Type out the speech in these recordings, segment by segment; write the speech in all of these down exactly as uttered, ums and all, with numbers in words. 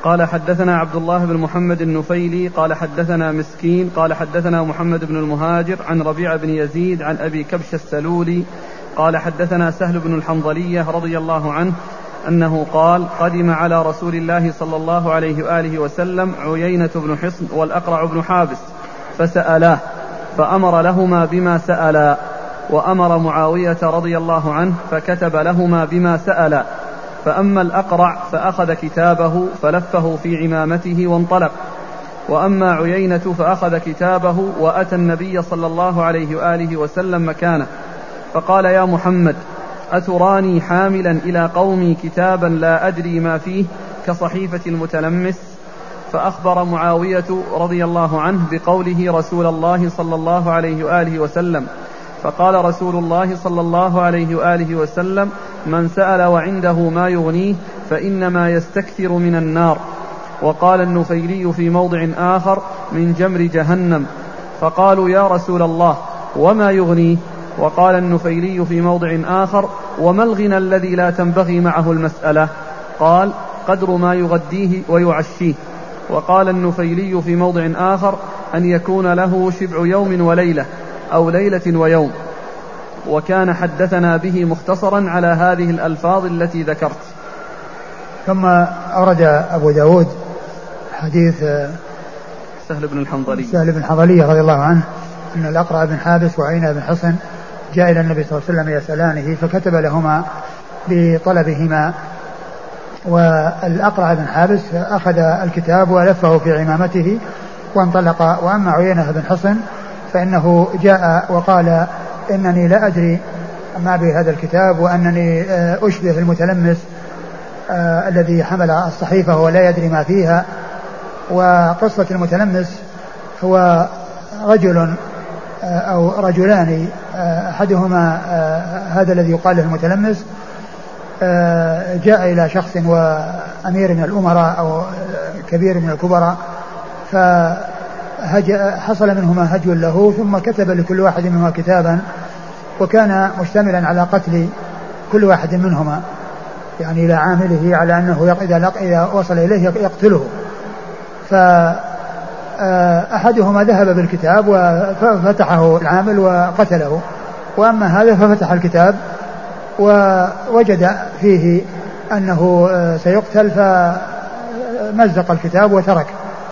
قال حدثنا عبد الله بن محمد النفيلي قال حدثنا مسكين قال حدثنا محمد بن المهاجر عن ربيع بن يزيد عن أبي كبش السلولي قال حدثنا سهل بن الحنظلية رضي الله عنه أنه قال قدم على رسول الله صلى الله عليه وآله وسلم عيينة بن حصن والأقرع بن حابس فسألاه فأمر لهما بما سألا، وأمر معاوية رضي الله عنه فكتب لهما بما سألا، فأما الأقرع فأخذ كتابه فلفه في عمامته وانطلق، وأما عيينة فأخذ كتابه وأتى النبي صلى الله عليه وآله وسلم مكانه فقال يا محمد أتراني حاملا إلى قومي كتابا لا أدري ما فيه كصحيفة المتلمس؟ فأخبر معاوية رضي الله عنه بقوله رسول الله صلى الله عليه وآله وسلم، فقال رسول الله صلى الله عليه وآله وسلم من سأل وعنده ما يغنيه فإنما يستكثر من النار. وقال النفيلي في موضع آخر من جمر جهنم، فقالوا يا رسول الله وما يغنيه؟ وقال النفيلي في موضع آخر وما الغنى الذي لا تنبغي معه المسألة؟ قال قدر ما يغديه ويعشيه. وقال النفيلي في موضع آخر أن يكون له شبع يوم وليلة أو ليلة ويوم. وكان حدثنا به مختصرا على هذه الألفاظ التي ذكرت. ثم أورد أبو داود حديث سهل بن الحنظلي سهل بن الحنظلي رضي الله عنه أن الأقرع بن حابس وعيينة بن حصن جاء إلى النبي صلى الله عليه وسلم يسألانه فكتب لهما بطلبهما، والأقرع بن حابس أخذ الكتاب ولفه في عمامته وانطلق. وأما عيينة بن حصن فإنه جاء وقال إنني لا أدري ما بهذا الكتاب وأنني أشبه المتلمس آه الذي حمل الصحيفة ولا يدري ما فيها. وقصة المتلمس هو رجل آه أو رجلان آه أحدهما آه هذا الذي يقال له المتلمس آه جاء إلى شخص وأمير من الأمراء أو كبير من الكبراء فحصل منهما هجو له، ثم كتب لكل واحد منهما كتابا وكان مشتملا على قتل كل واحد منهما، يعني إلى عامله على أنه إذا وصل إليه يقتله. فأحدهما ذهب بالكتاب وفتحه العامل وقتله، وأما هذا ففتح الكتاب ووجد فيه أنه سيقتل فمزق الكتاب وترك.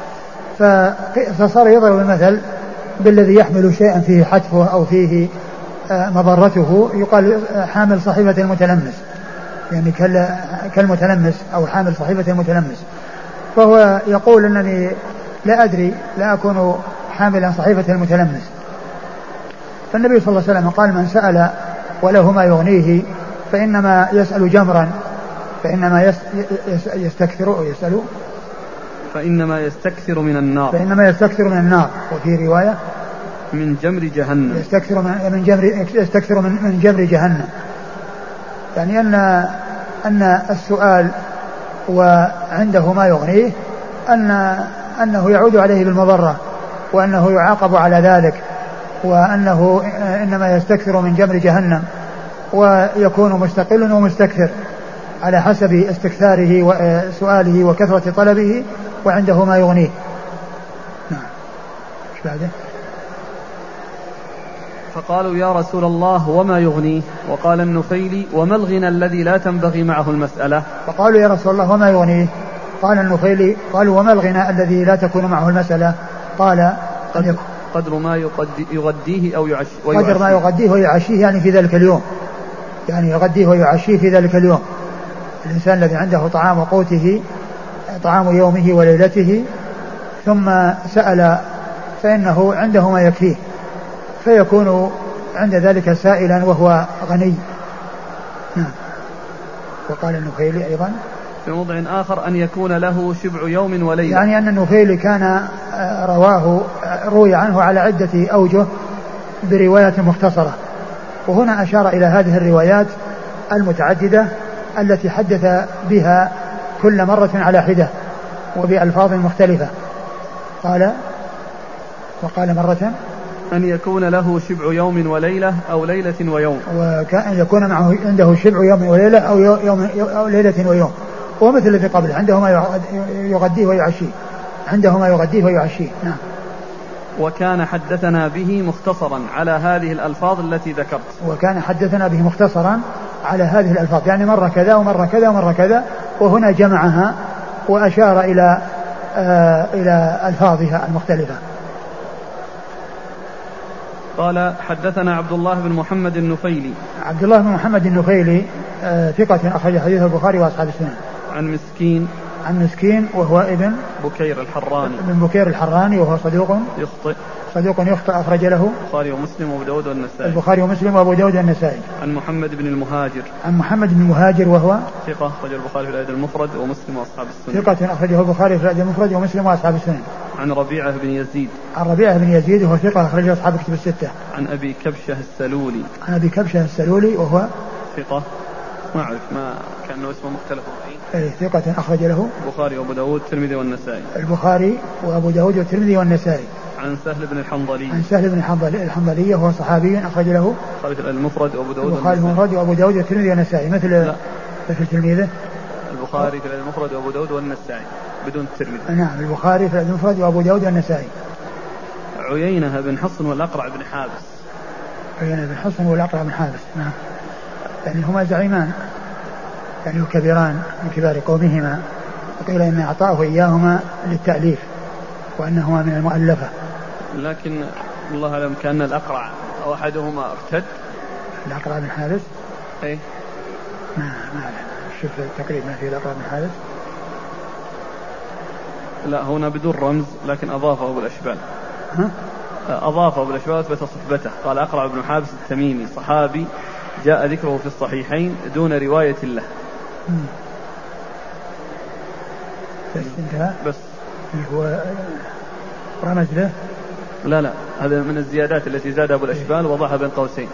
فصار يضرب المثل بالذي يحمل شيئا فيه حتفه أو فيه مضرته، يقال حامل صحيفة المتلمس، يعني كالمتلمس أو حامل صحيفة المتلمس. فهو يقول أنني لا أدري لا أكون حاملا صحيفة المتلمس. فالنبي صلى الله عليه وسلم قال من سأل وله ما يغنيه فإنما يسأل جمرا فإنما يستكثر يسأل فإنما يستكثر من النار فإنما يستكثر من النار. وفي رواية من جمر جهنم يستكثر من من جمر يستكثر من, من جمر جهنم، يعني أن أن السؤال وعنده ما يغنيه أن أنه يعود عليه بالمضرة وأنه يعاقب على ذلك، وأنه إنما يستكثر من جمر جهنم ويكون مستقل ومستكثر على حسب استكثاره وسؤاله وكثرة طلبه وعنده ما يغنيه. نعم. ايش بعده؟ فقالوا يا رسول الله وما يغنيه؟ وقال النفيلي وما الغنى الذي لا تنبغي معه المسألة؟ فقالوا يا رسول الله وما يغنيه؟ قال النفيلي قالوا وما الغنى الذي لا تكون معه المسألة؟ قال قدر, قدر ما يغديه أو يعشيه قدر ما يغديه ويعشيه، يعني في ذلك اليوم، يعني يغديه ويعشيه في ذلك اليوم. الإنسان الذي عنده طعام وقوته طعام يومه وليلته ثم سأل فإنه عنده ما يكفيه، فيكون عند ذلك سائلا وهو غني. نعم. وقال النفيلي أيضا في موضع آخر أن يكون له شبع يوم وليلة، يعني أن النفيلي كان رواه روي عنه على عدة أوجه برواية مختصرة، وهنا أشار إلى هذه الروايات المتعددة التي حدث بها كل مرة على حدة وبألفاظ مختلفة. قال وقال مرة أن يكون له شبع يوم وليلة أو ليلة ويوم، وكأن يكون معه عنده شبع يوم وليلة أو, يوم أو ليلة ويوم. ومثل الذي قبله عنده ما يغديه ويعشيه عنده ما يغديه ويعشيه. نعم. وكان حدثنا به مختصرا على هذه الألفاظ التي ذكرت. وكان حدثنا به مختصرا على هذه الألفاظ يعني مرة كذا ومرة كذا ومرة كذا وهنا جمعها وأشار إلى آه إلى ألفاظها المختلفة. قال حدثنا عبد الله بن محمد النفيلي. عبد الله بن محمد النفيلي آه ثقة أخرج حديثه البخاري وأصحاب السنن. عن مسكين. عن مسكين وهو ابن بكير الحراني. ابن بكير الحراني وهو صدوق يخطئ. صدوق يخطئ أخرج له البخاري ومسلم وأبو داود والنسائي. البخاري ومسلم وأبو داود والنسائي. عن محمد بن المهاجر. عن محمد بن المهاجر وهو ثقة أخرجه البخاري في الأدب المفرد ومسلم وأصحاب السنن. ثقة أخرجه البخاري في الأدب المفرد ومسلم وأصحاب السنن. عن ربيعة بن يزيد. عن ربيعة بن يزيد وهو ثقة أخرجه أصحاب الكتب الستة. عن أبي كبشة السلولي. عن أبي كبشة السلولي وهو ثقة ما أعرف ما كأنه اسمه مختلف فيه. أي ثقة أخرج له البخاري وأبو داود والترمذي والنسائي. البخاري وأبو داود والترمذي والنسائي. عن سهل بن الحنظلي. عن سهل بن الحنظلي الحنظلي وهو صحابي أخرج له البخاري المفرد وأبو داود البخاري المفرد وأبو داود والترمذي والنسائي مثل لا. مثل تلميذه البخاري في المفرد وأبو داود والنسائي بدون الترمذي. نعم البخاري في المفرد وأبو داود والنسائي. عيينة بن حصن والأقرع بن حابس. عيينة بن حصن والأقرع بن حابس. نعم يعني هما زعيمان يعني كبيران من كبار قومهما وقيل إن أعطاه إياهما للتأليف وأنهما من المؤلفة لكن الله أعلم كأن الأقرع أو أحدهما ارتد. الأقرع بن حابس أي ما ما أعلم شوف التقريب ما في الأقرع بن حابس. لا هنا بدون رمز لكن أضافه أبو الأشبال. ها؟ أضافه أبو الأشبال وأثبت صحبته قال أقرع بن حابس التميمي صحابي جاء ذكره في الصحيحين دون رواية له. بس انتهى بس هو رمز له. لا لا هذا من الزيادات التي زاد أبو الأشبال وضعها بين قوسين.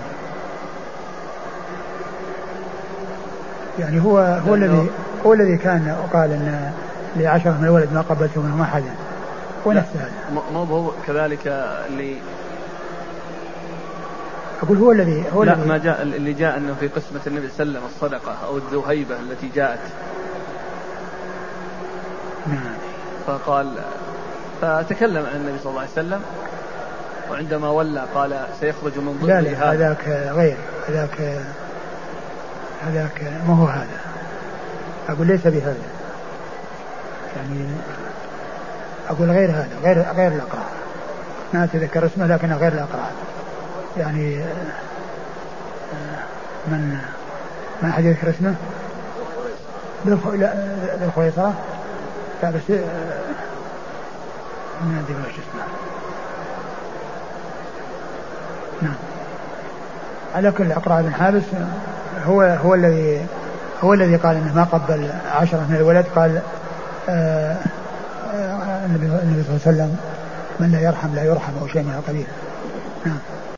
يعني هو هو الذي هو الذي كان وقال ان لعشرة من الولد ما قبلته منهم أحدا ونفس هذا. ما هو كذلك اللي أقول هو الذي هو لا الذي ما جاء اللي جاء أنه في قسمة النبي صلى الله عليه وسلم الصدقة أو الذهيبة التي جاءت. نعم. فقال فتكلم عن النبي صلى الله عليه وسلم وعندما ولى قال سيخرج من ضمن لا لا هذاك غير هذاك هذاك ما هو هذا. أقول ليس بهذا يعني أقول غير هذا غير غير الأقرع ما أتذكر اسمه لكنه غير الأقرع يعني من ما أحد يذكر اسمه للخويصرة لا بس ما أدري وش اسمه. نعم على كل أقرع بن حابس هو هو الذي هو الذي قال إنه ما قبل عشرة من الولد قال آه آه النبي صلى الله عليه وسلم من لا يرحم لا يرحم أو شيء من هذا القبيل. نعم.